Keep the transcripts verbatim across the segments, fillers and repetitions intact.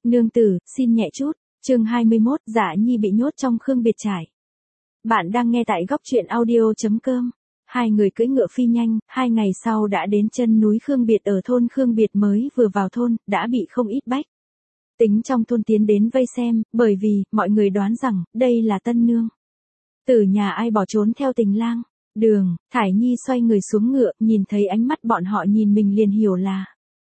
Nương tử, xin nhẹ chút. Chương hai mươi mốt, Dạ Nhi bị nhốt trong Khương Biệt Trải. Bạn đang nghe tại góc truyện audio chấm com. Hai người cưỡi ngựa phi nhanh, hai ngày sau đã đến chân núi Khương Biệt ở thôn Khương Biệt. Mới vừa vào thôn, đã bị không ít bách tính trong thôn tiến đến vây xem, bởi vì, mọi người đoán rằng, đây là tân nương tử nhà ai bỏ trốn theo tình lang. Đường, Thải Nhi xoay người xuống ngựa, nhìn thấy ánh mắt bọn họ nhìn mình liền hiểu là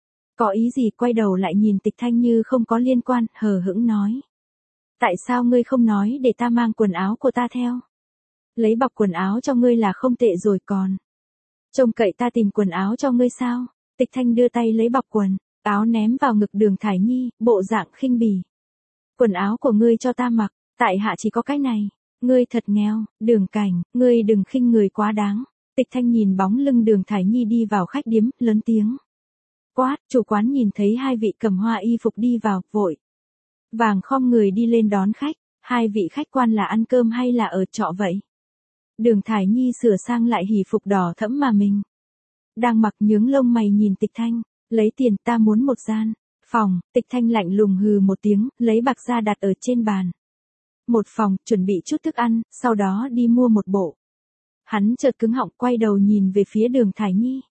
có ý gì, quay đầu lại nhìn Tịch Thanh như không có liên quan, hờ hững nói. Tại sao ngươi không nói để ta mang quần áo của ta theo? Lấy bọc quần áo cho ngươi là không tệ rồi còn. Trông cậy ta tìm quần áo cho ngươi sao? Tịch Thanh đưa tay lấy bọc quần áo ném vào ngực Đường Thải Nhi, bộ dạng khinh bỉ. Quần áo của ngươi cho ta mặc, tại hạ chỉ có cái này. Ngươi thật nghèo, Đường Cảnh, ngươi đừng khinh người quá đáng. Tịch Thanh nhìn bóng lưng Đường Thải Nhi đi vào khách điếm, lớn tiếng quát. Chủ quán nhìn thấy hai vị cầm hoa y phục đi vào, vội vàng khom người đi lên đón khách. Hai vị khách quan là ăn cơm hay là ở trọ vậy? Đường Thải Nhi sửa sang lại hỉ phục đỏ thẫm mà mình đang mặc, nhướng lông mày nhìn Tịch Thanh. Lấy tiền, ta muốn một gian phòng. Tịch Thanh lạnh lùng hừ một tiếng, lấy bạc ra đặt ở trên bàn. Một phòng, chuẩn bị chút thức ăn, sau đó đi mua một bộ. Hắn chợt cứng họng, quay đầu nhìn về phía Đường Thải Nhi.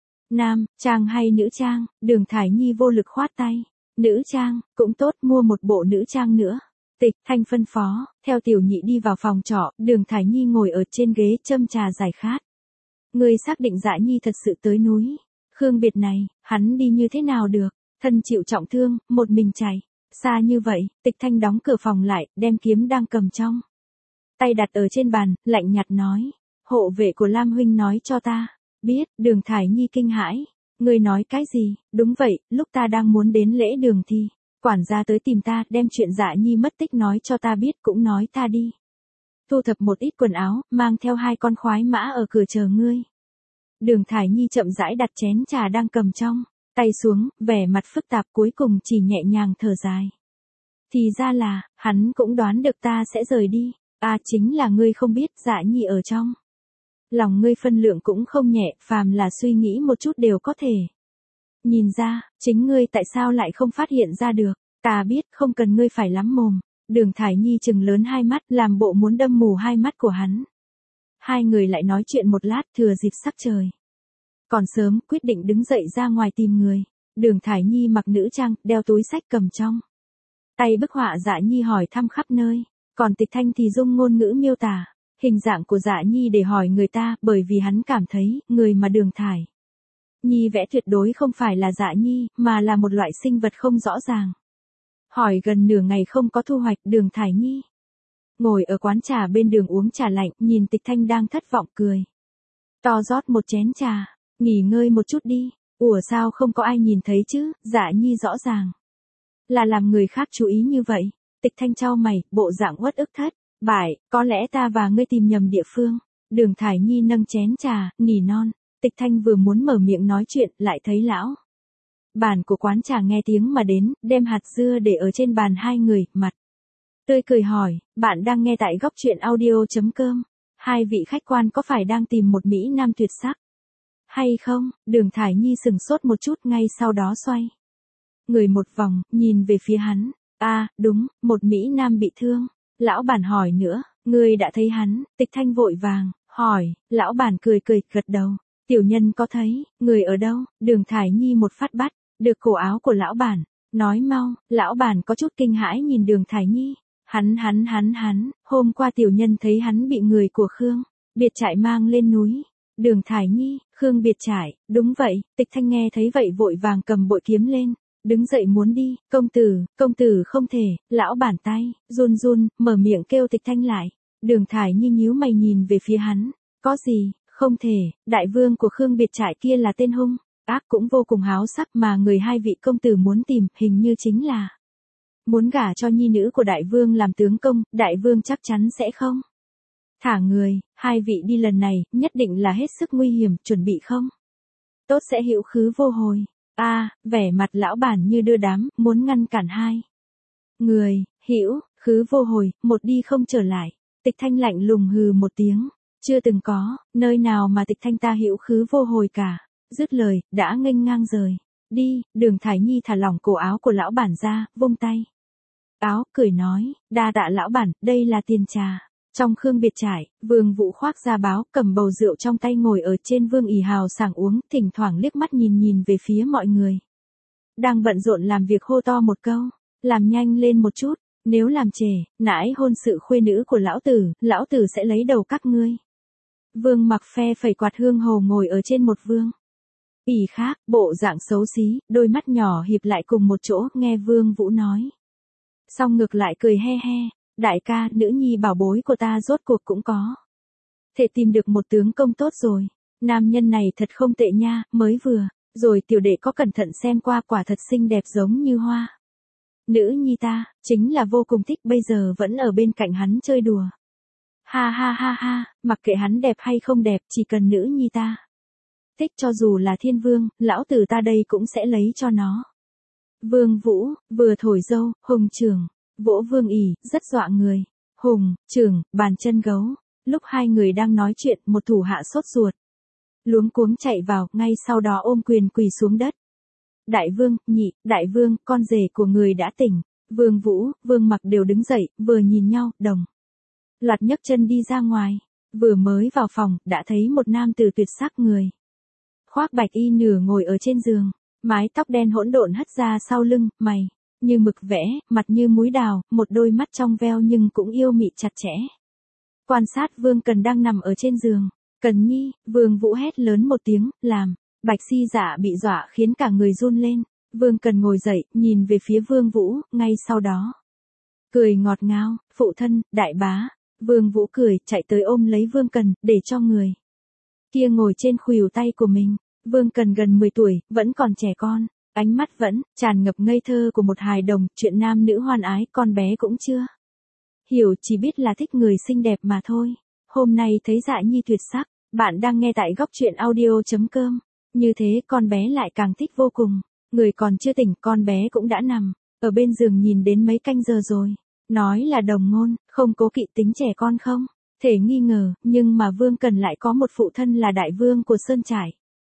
Nam trang hay nữ trang? Đường Thải Nhi vô lực khoát tay. Nữ trang, cũng tốt, mua một bộ nữ trang nữa. Tịch Thanh phân phó, theo tiểu nhị đi vào phòng trọ. Đường Thải Nhi ngồi ở trên ghế châm trà giải khát. Ngươi xác định Dạ Nhi thật sự tới núi Khương Biệt này, hắn đi như thế nào được? Thân chịu trọng thương, một mình chạy xa như vậy. Tịch Thanh đóng cửa phòng lại, đem kiếm đang cầm trong tay đặt ở trên bàn, lạnh nhạt nói. Hộ vệ của Lam huynh nói cho ta biết. Đường Thải Nhi kinh hãi. Ngươi nói cái gì? Đúng vậy, lúc ta đang muốn đến lễ đường thì quản gia tới tìm ta, đem chuyện Dạ Nhi mất tích nói cho ta biết, cũng nói ta đi thu thập một ít quần áo, mang theo hai con khoái mã ở cửa chờ ngươi. Đường Thải Nhi chậm rãi đặt chén trà đang cầm trong tay xuống, vẻ mặt phức tạp, cuối cùng chỉ nhẹ nhàng thở dài. Thì ra là, hắn cũng đoán được ta sẽ rời đi. À, chính là ngươi không biết, Dạ Nhi ở trong lòng ngươi phân lượng cũng không nhẹ, phàm là suy nghĩ một chút đều có thể nhìn ra. Chính ngươi tại sao lại không phát hiện ra được? Ta biết, không cần ngươi phải lắm mồm. Đường Thải Nhi trừng lớn hai mắt, làm bộ muốn đâm mù hai mắt của hắn. Hai người lại nói chuyện một lát, thừa dịp sắc trời còn sớm, quyết định đứng dậy ra ngoài tìm người. Đường Thải Nhi mặc nữ trang, đeo túi sách cầm trong tay bức họa Dạ Nhi hỏi thăm khắp nơi. Còn Tịch Thanh thì dùng ngôn ngữ miêu tả hình dạng của Dạ Nhi để hỏi người ta, bởi vì hắn cảm thấy, người mà Đường Thải Nhi vẽ tuyệt đối không phải là Dạ Nhi, mà là một loại sinh vật không rõ ràng. Hỏi gần nửa ngày không có thu hoạch. Đường Thải Nhi ngồi ở quán trà bên đường uống trà lạnh, nhìn Tịch Thanh đang thất vọng cười to, rót một chén trà. Nghỉ ngơi một chút đi. Ủa sao không có ai nhìn thấy chứ? Dạ Nhi rõ ràng là làm người khác chú ý như vậy. Tịch Thanh chau mày, bộ dạng uất ức thất bại. Có lẽ ta và ngươi tìm nhầm địa phương. Đường Thải Nhi nâng chén trà, nỉ non. Tịch Thanh vừa muốn mở miệng nói chuyện, lại thấy lão bản của quán trà nghe tiếng mà đến, đem hạt dưa để ở trên bàn hai người, mặt tươi cười hỏi. Bạn đang nghe tại góc truyện audio chấm com. Hai vị khách quan có phải đang tìm một mỹ nam tuyệt sắc hay không? Đường Thải Nhi sừng sốt một chút, ngay sau đó xoay người một vòng, nhìn về phía hắn. À, đúng, một mỹ nam bị thương. Lão bản hỏi nữa, ngươi đã thấy hắn? Tịch Thanh vội vàng hỏi. Lão bản cười cười, gật đầu. Tiểu nhân có thấy. Người ở đâu? Đường Thải Nhi một phát bắt được cổ áo của lão bản, nói mau. Lão bản có chút kinh hãi nhìn Đường Thải Nhi. Hắn hắn hắn hắn, hôm qua tiểu nhân thấy hắn bị người của Khương Biệt Trải mang lên núi. Đường Thải Nhi, Khương Biệt Trải, đúng vậy. Tịch Thanh nghe thấy vậy vội vàng cầm bội kiếm lên, đứng dậy muốn đi. Công tử, công tử không thể. Lão bản tay run run, mở miệng kêu Tịch Thanh lại. Đường Thải Nhi nhíu mày nhìn về phía hắn. Có gì, không thể? Đại vương của Khương Biệt Trải kia là tên hung ác cũng vô cùng háo sắc, mà người hai vị công tử muốn tìm, hình như chính là muốn gả cho nhi nữ của đại vương làm tướng công. Đại vương chắc chắn sẽ không thả người. Hai vị đi lần này, nhất định là hết sức nguy hiểm, chuẩn bị không tốt sẽ hữu khứ vô hồi. A, à, vẻ mặt lão bản như đưa đám, muốn ngăn cản hai người. Hữu khứ vô hồi, một đi không trở lại. Tịch Thanh lạnh lùng hừ một tiếng. Chưa từng có nơi nào mà Tịch Thanh ta hữu khứ vô hồi cả. Dứt lời, đã nghênh ngang rời Đi, Đường Thải Nhi thả lỏng cổ áo của lão bản ra, vung tay. Áo, cười nói, đa tạ lão bản, đây là tiền trà. Trong khương biệt trải, Vương Vũ khoác ra báo, cầm bầu rượu trong tay ngồi ở trên vương ỷ hào sảng uống, thỉnh thoảng liếc mắt nhìn nhìn về phía mọi người. Đang bận rộn làm việc hô to một câu, làm nhanh lên một chút, nếu làm trễ, nãi hôn sự khuê nữ của lão tử, lão tử sẽ lấy đầu các ngươi. Vương Mặc phe phẩy quạt hương hồ ngồi ở trên một vương ỷ khác, bộ dạng xấu xí, đôi mắt nhỏ hiệp lại cùng một chỗ, nghe Vương Vũ nói. Xong ngược lại cười he he, đại ca, nữ nhi bảo bối của ta rốt cuộc cũng có. Thể tìm được một tướng công tốt rồi, nam nhân này thật không tệ nha, mới vừa, rồi tiểu đệ có cẩn thận xem qua, quả thật xinh đẹp giống như hoa. Nữ nhi ta, chính là vô cùng thích, bây giờ vẫn ở bên cạnh hắn chơi đùa. Ha ha ha ha, mặc kệ hắn đẹp hay không đẹp, chỉ cần nữ nhi ta thích, cho dù là thiên vương, lão tử ta đây cũng sẽ lấy cho nó. Vương Vũ, vừa thổi dâu, hùng trưởng, vỗ vương ỷ, rất dọa người. Hùng, trưởng, bàn chân gấu. Lúc hai người đang nói chuyện, một thủ hạ sốt ruột. Luống cuống chạy vào, ngay sau đó ôm quyền quỳ xuống đất. Đại vương, nhị, đại vương, con rể của người đã tỉnh. Vương Vũ, Vương Mặc đều đứng dậy, vừa nhìn nhau, đồng loạt nhấc chân đi ra ngoài. Vừa mới vào phòng, đã thấy một nam tử tuyệt sắc người khoác bạch y nửa ngồi ở trên giường, mái tóc đen hỗn độn hất ra sau lưng, mày như mực vẽ, mặt như múi đào, một đôi mắt trong veo nhưng cũng yêu mị chặt chẽ. Quan sát Vương Cần đang nằm ở trên giường. Cần nhi, Vương Vũ hét lớn một tiếng, làm Bạch Si Dạ bị dọa khiến cả người run lên. Vương Cần ngồi dậy, nhìn về phía Vương Vũ, ngay sau đó cười ngọt ngào, phụ thân, đại bá. Vương Vũ cười, chạy tới ôm lấy Vương Cần, để cho người kia ngồi trên khuỷu tay của mình. Vương Cần gần mười tuổi, vẫn còn trẻ con, ánh mắt vẫn tràn ngập ngây thơ của một hài đồng, chuyện nam nữ hoan ái, con bé cũng chưa hiểu, chỉ biết là thích người xinh đẹp mà thôi. Hôm nay thấy Dạ Nhi tuyệt sắc, bạn đang nghe tại góc truyện audio chấm com. Như thế con bé lại càng thích vô cùng. Người còn chưa tỉnh, con bé cũng đã nằm ở bên giường nhìn đến mấy canh giờ rồi. Nói là đồng ngôn, không cố kỵ tính trẻ con không thể nghi ngờ, nhưng mà Vương Cần lại có một phụ thân là đại vương của Sơn Trải.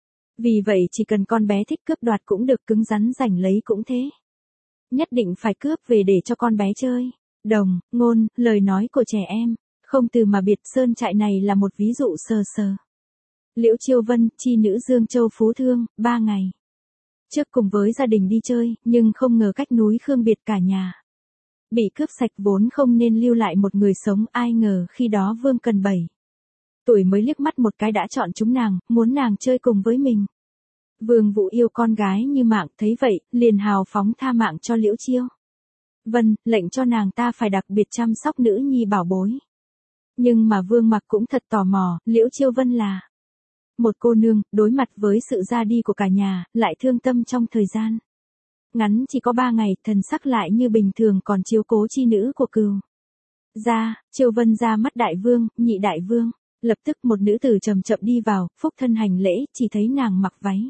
Vì vậy chỉ cần con bé thích cướp đoạt cũng được, cứng rắn giành lấy cũng thế. Nhất định phải cướp về để cho con bé chơi. Đồng, ngôn, lời nói của trẻ em, không từ mà biệt. Sơn Trại này là một ví dụ sờ sờ. Liễu Chiêu Vân, chi nữ Dương Châu Phú Thương, ba ngày trước cùng với gia đình đi chơi, nhưng không ngờ cách núi Khương Biệt cả nhà bị cướp sạch, vốn không nên lưu lại một người sống, ai ngờ khi đó Vương Cần bảy tuổi mới liếc mắt một cái đã chọn chúng nàng, muốn nàng chơi cùng với mình. Vương Vũ yêu con gái như mạng, thấy vậy, liền hào phóng tha mạng cho Liễu Chiêu Vân, lệnh cho nàng ta phải đặc biệt chăm sóc nữ nhi bảo bối. Nhưng mà Vương Mặc cũng thật tò mò, Liễu Chiêu Vân là một cô nương, đối mặt với sự ra đi của cả nhà, lại thương tâm trong thời gian ngắn chỉ có ba ngày, thần sắc lại như bình thường còn chiếu cố chi nữ của cừu gia. Chiêu Vân ra mắt đại vương, nhị đại vương. Lập tức một nữ tử chậm chậm đi vào, phúc thân hành lễ, chỉ thấy nàng mặc váy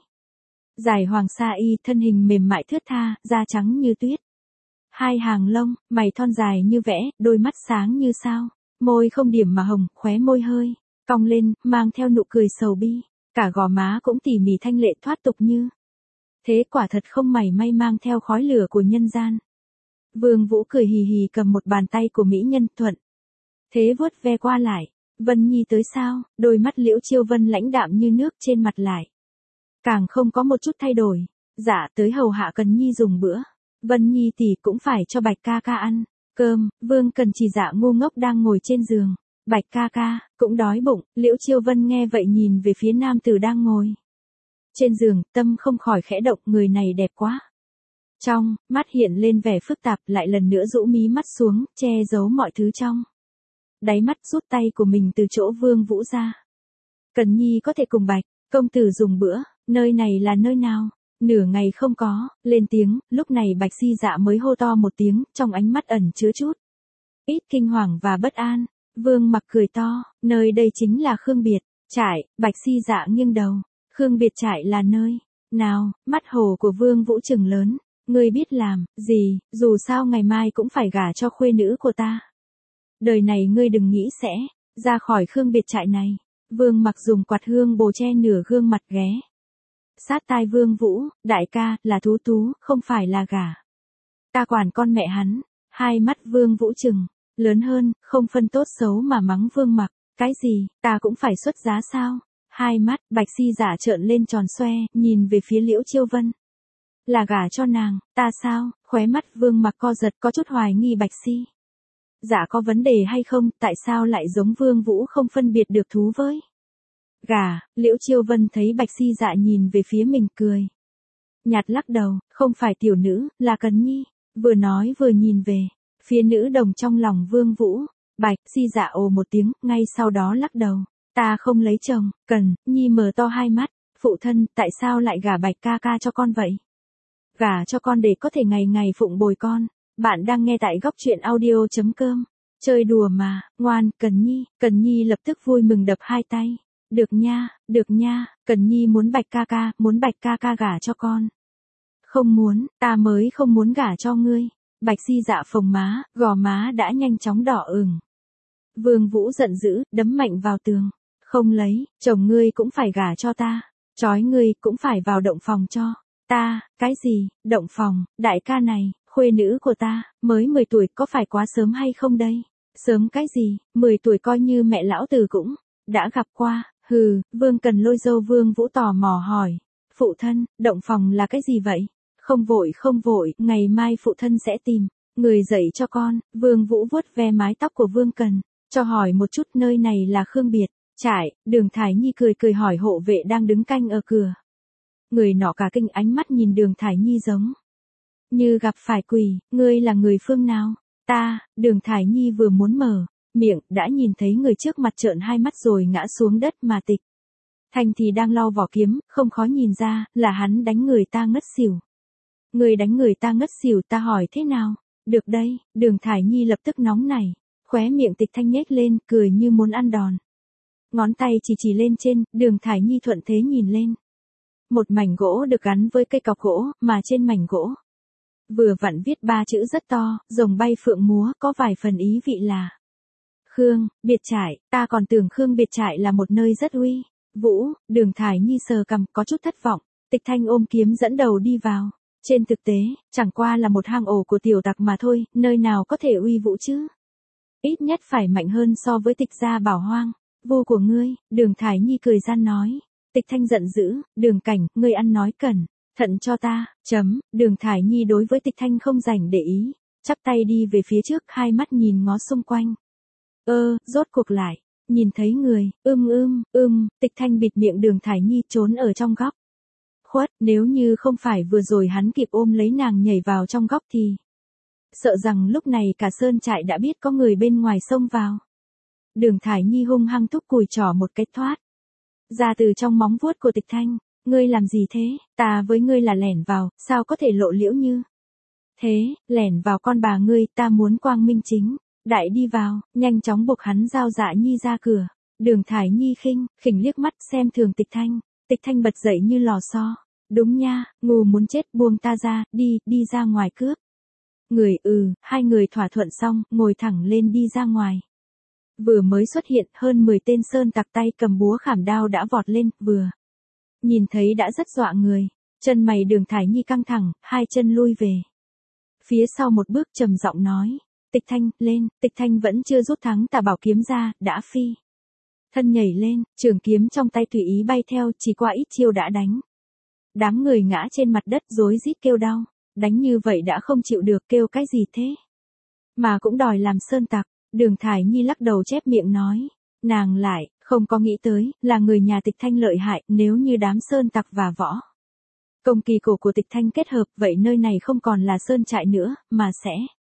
dài hoàng sa y, thân hình mềm mại thướt tha, da trắng như tuyết. Hai hàng lông, mày thon dài như vẽ, đôi mắt sáng như sao, môi không điểm mà hồng, khóe môi hơi cong lên, mang theo nụ cười sầu bi, cả gò má cũng tỉ mỉ thanh lệ thoát tục như thế, quả thật không mảy may mang theo khói lửa của nhân gian. Vương Vũ cười hì hì cầm một bàn tay của mỹ nhân, thuận thế vuốt ve qua lại. Vân Nhi tới sao? Đôi mắt Liễu Chiêu Vân lãnh đạm như nước, trên mặt lại càng không có một chút thay đổi. Dạ, tới hầu hạ Cần Nhi dùng bữa. Vân Nhi tỷ cũng phải cho Bạch ca ca ăn cơm. Vương Cần chỉ dạ ngu ngốc đang ngồi trên giường. Bạch ca ca cũng đói bụng. Liễu Chiêu Vân nghe vậy nhìn về phía nam tử đang ngồi trên giường, tâm không khỏi khẽ động, người này đẹp quá. Trong mắt hiện lên vẻ phức tạp, lại lần nữa rũ mí mắt xuống, che giấu mọi thứ trong đáy mắt, rút tay của mình từ chỗ Vương Vũ ra. Cần Nhi có thể cùng Bạch công tử dùng bữa, nơi này là nơi nào? Nửa ngày không có lên tiếng, lúc này Bạch Si Dạ mới hô to một tiếng, trong ánh mắt ẩn chứa chút ít kinh hoàng và bất an. Vương Mặc cười to, nơi đây chính là Khương Biệt Trải. Bạch Si Dạ nghiêng đầu. Khương Biệt Trải là nơi nào? Mắt hồ của Vương Vũ trừng lớn. Ngươi biết làm gì? Dù sao ngày mai cũng phải gả cho khuê nữ của ta. Đời này ngươi đừng nghĩ sẽ ra khỏi Khương Biệt Trại này. Vương Mặc dùng quạt hương bồ che nửa gương mặt, ghé sát tai Vương Vũ, đại ca, là Tú Tú, không phải là gả. Ta quản con mẹ hắn. Hai mắt Vương Vũ trừng, lớn hơn, không phân tốt xấu mà mắng Vương Mặc, cái gì, ta cũng phải xuất giá sao? Hai mắt, Bạch Si Dạ trợn lên tròn xoe, nhìn về phía Liễu Chiêu Vân. Là gả cho nàng, ta sao? Khóe mắt Vương Mặc co giật, có chút hoài nghi Bạch Si Dạ có vấn đề hay không, tại sao lại giống Vương Vũ không phân biệt được thú với gả. Liễu Chiêu Vân thấy Bạch Si Dạ nhìn về phía mình cười nhạt lắc đầu, không phải tiểu nữ, là Cần Nhi. Vừa nói vừa nhìn về phía nữ đồng trong lòng Vương Vũ. Bạch Si Dạ ồ một tiếng, ngay sau đó lắc đầu. Ta không lấy chồng. Cần Nhi mở to hai mắt. Phụ thân, tại sao lại gả Bạch ca ca cho con vậy? Gả cho con để có thể ngày ngày phụng bồi con. Bạn đang nghe tại góc truyện audio chấm com. Chơi đùa mà, ngoan, Cần Nhi. Cần Nhi lập tức vui mừng đập hai tay. Được nha, được nha, Cần Nhi muốn Bạch ca ca, muốn Bạch ca ca gả cho con. Không muốn, ta mới không muốn gả cho ngươi. Bạch Si Dạ phồng má, gò má đã nhanh chóng đỏ ửng. Vương Vũ giận dữ, đấm mạnh vào tường. Không lấy, chồng ngươi cũng phải gả cho ta. Chói ngươi cũng phải vào động phòng cho ta. Cái gì, động phòng, đại ca này, khuê nữ của ta, mới mười tuổi, có phải quá sớm hay không đây? Sớm cái gì, mười tuổi coi như mẹ lão tử cũng đã gặp qua. Hừ, Vương Cần lôi dâu Vương Vũ tò mò hỏi. Phụ thân, động phòng là cái gì vậy? Không vội không vội, ngày mai phụ thân sẽ tìm người dạy cho con. Vương Vũ vuốt ve mái tóc của Vương Cần, cho hỏi một chút nơi này là Khương Biệt trại. Đường Thải Nhi cười cười hỏi hộ vệ đang đứng canh ở cửa. Người nọ cả kinh ánh mắt nhìn Đường Thải Nhi giống như gặp phải quỷ. Ngươi là người phương nào? Ta. Đường Thải Nhi vừa muốn mở miệng, đã nhìn thấy người trước mặt trợn hai mắt rồi ngã xuống đất mà Tịch Thanh thì đang lau vỏ kiếm, không khó nhìn ra, là hắn đánh người ta ngất xỉu. Người đánh người ta ngất xỉu, ta hỏi thế nào? Được đây. Đường Thải Nhi lập tức nóng nảy, khóe miệng Tịch Thanh nhếch lên, cười như muốn ăn đòn. Ngón tay chỉ chỉ lên trên, Đường Thải Nhi thuận thế nhìn lên. Một mảnh gỗ được gắn với cây cọc gỗ, mà trên mảnh gỗ vừa vặn viết ba chữ rất to, rồng bay phượng múa, có vài phần ý vị là Khương Biệt trại. Ta còn tưởng Khương Biệt trại là một nơi rất uy vũ. Đường Thải Nhi sờ cằm, có chút thất vọng. Tịch Thanh ôm kiếm dẫn đầu đi vào. Trên thực tế, chẳng qua là một hang ổ của tiểu tặc mà thôi, nơi nào có thể uy vũ chứ? Ít nhất phải mạnh hơn so với Tịch gia Bảo Hoang. Vô của ngươi. Đường Thải Nhi cười gian nói. Tịch Thanh giận dữ, Đường Cảnh, ngươi ăn nói cẩn thận cho ta. Chấm. Đường Thải Nhi đối với Tịch Thanh không rảnh để ý, chắp tay đi về phía trước, hai mắt nhìn ngó xung quanh. Ơ, rốt cuộc lại nhìn thấy người. Ưm ưm, ưm. Tịch Thanh bịt miệng Đường Thải Nhi, trốn ở trong góc khuất. Nếu như không phải vừa rồi hắn kịp ôm lấy nàng nhảy vào trong góc thì sợ rằng lúc này cả sơn trại đã biết có người bên ngoài xông vào. Đường Thải Nhi hung hăng thúc cùi trỏ một cái thoát ra từ trong móng vuốt của Tịch Thanh. Ngươi làm gì thế? Ta với ngươi là lẻn vào, sao có thể lộ liễu như thế? Lẻn vào con bà ngươi, ta muốn quang minh chính đại đi vào. Nhanh chóng buộc hắn giao Dạ Nhi ra cửa. Đường Thải Nhi khinh khỉnh liếc mắt xem thường Tịch Thanh. Tịch Thanh bật dậy như lò xo. Đúng nha, ngu muốn chết, buông ta ra, đi, đi ra ngoài cướp người. Ừ, hai người thỏa thuận xong, ngồi thẳng lên đi ra ngoài. Vừa mới xuất hiện, hơn mười tên sơn tặc tay cầm búa khảm đao đã vọt lên, vừa nhìn thấy đã rất dọa người. Chân mày Đường Thải Nhi căng thẳng, hai chân lui về phía sau một bước, trầm giọng nói. Tịch Thanh, lên. Tịch Thanh vẫn chưa rút thắng tà bảo kiếm ra, đã phi thân nhảy lên, trường kiếm trong tay tùy ý bay theo, chỉ qua ít chiêu đã đánh đám người ngã trên mặt đất rối rít kêu đau. Đánh như vậy đã không chịu được, kêu cái gì thế? Mà cũng đòi làm sơn tặc. Đường Thải Nhi lắc đầu chép miệng nói. Nàng lại không có nghĩ tới là người nhà Tịch Thanh lợi hại. Nếu như đám sơn tặc và võ công kỳ cổ của Tịch Thanh kết hợp, vậy nơi này không còn là sơn trại nữa, mà sẽ.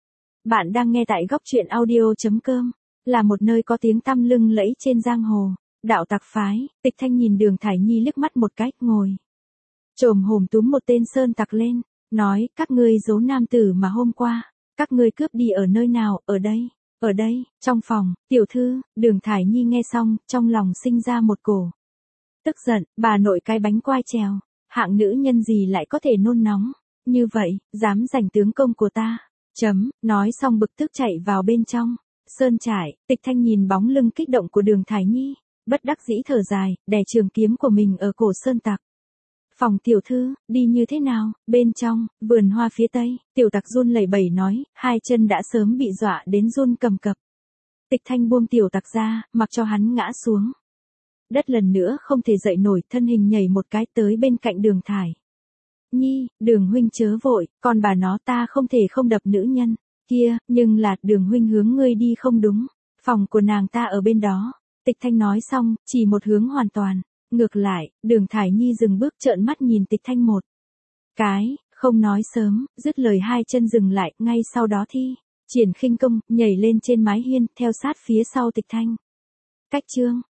Bạn đang nghe tại góc truyện audio chấm com. Là một nơi có tiếng tăm lưng lẫy trên giang hồ đạo tặc phái. Tịch Thanh nhìn Đường Thải Nhi liếc mắt một cái, ngồi chồm hổm túm một tên sơn tặc lên, nói. Các ngươi giấu nam tử mà hôm qua các ngươi cướp đi ở nơi nào? Ở đây. Ở đây, trong phòng. Tiểu thư. Đường Thải Nhi nghe xong, trong lòng sinh ra một cổ tức giận. Bà nội cái bánh quai trèo, hạng nữ nhân gì lại có thể nôn nóng như vậy, dám giành tướng công của ta? Chấm. Nói xong bực tức chạy vào bên trong sơn trại. Tịch Thanh nhìn bóng lưng kích động của Đường Thải Nhi, bất đắc dĩ thở dài, đè trường kiếm của mình ở cổ sơn tặc. Phòng tiểu thư, đi như thế nào? Bên trong, vườn hoa phía tây, tiểu tặc run lẩy bẩy nói, hai chân đã sớm bị dọa đến run cầm cập. Tịch Thanh buông tiểu tặc ra, mặc cho hắn ngã xuống. Đất lần nữa không thể dậy nổi, thân hình nhảy một cái tới bên cạnh Đường Thải. Nhi, Đường huynh chớ vội, còn bà nó ta không thể không đập nữ nhân. Kia, nhưng là, Đường huynh hướng ngươi đi không đúng. Phòng của nàng ta ở bên đó. Tịch Thanh nói xong, chỉ một hướng hoàn toàn. Ngược lại, Đường Thải Nhi dừng bước trợn mắt nhìn Tịch Thanh một cái, không nói sớm, dứt lời hai chân dừng lại, ngay sau đó thi triển khinh công, nhảy lên trên mái hiên, theo sát phía sau Tịch Thanh. Cách chương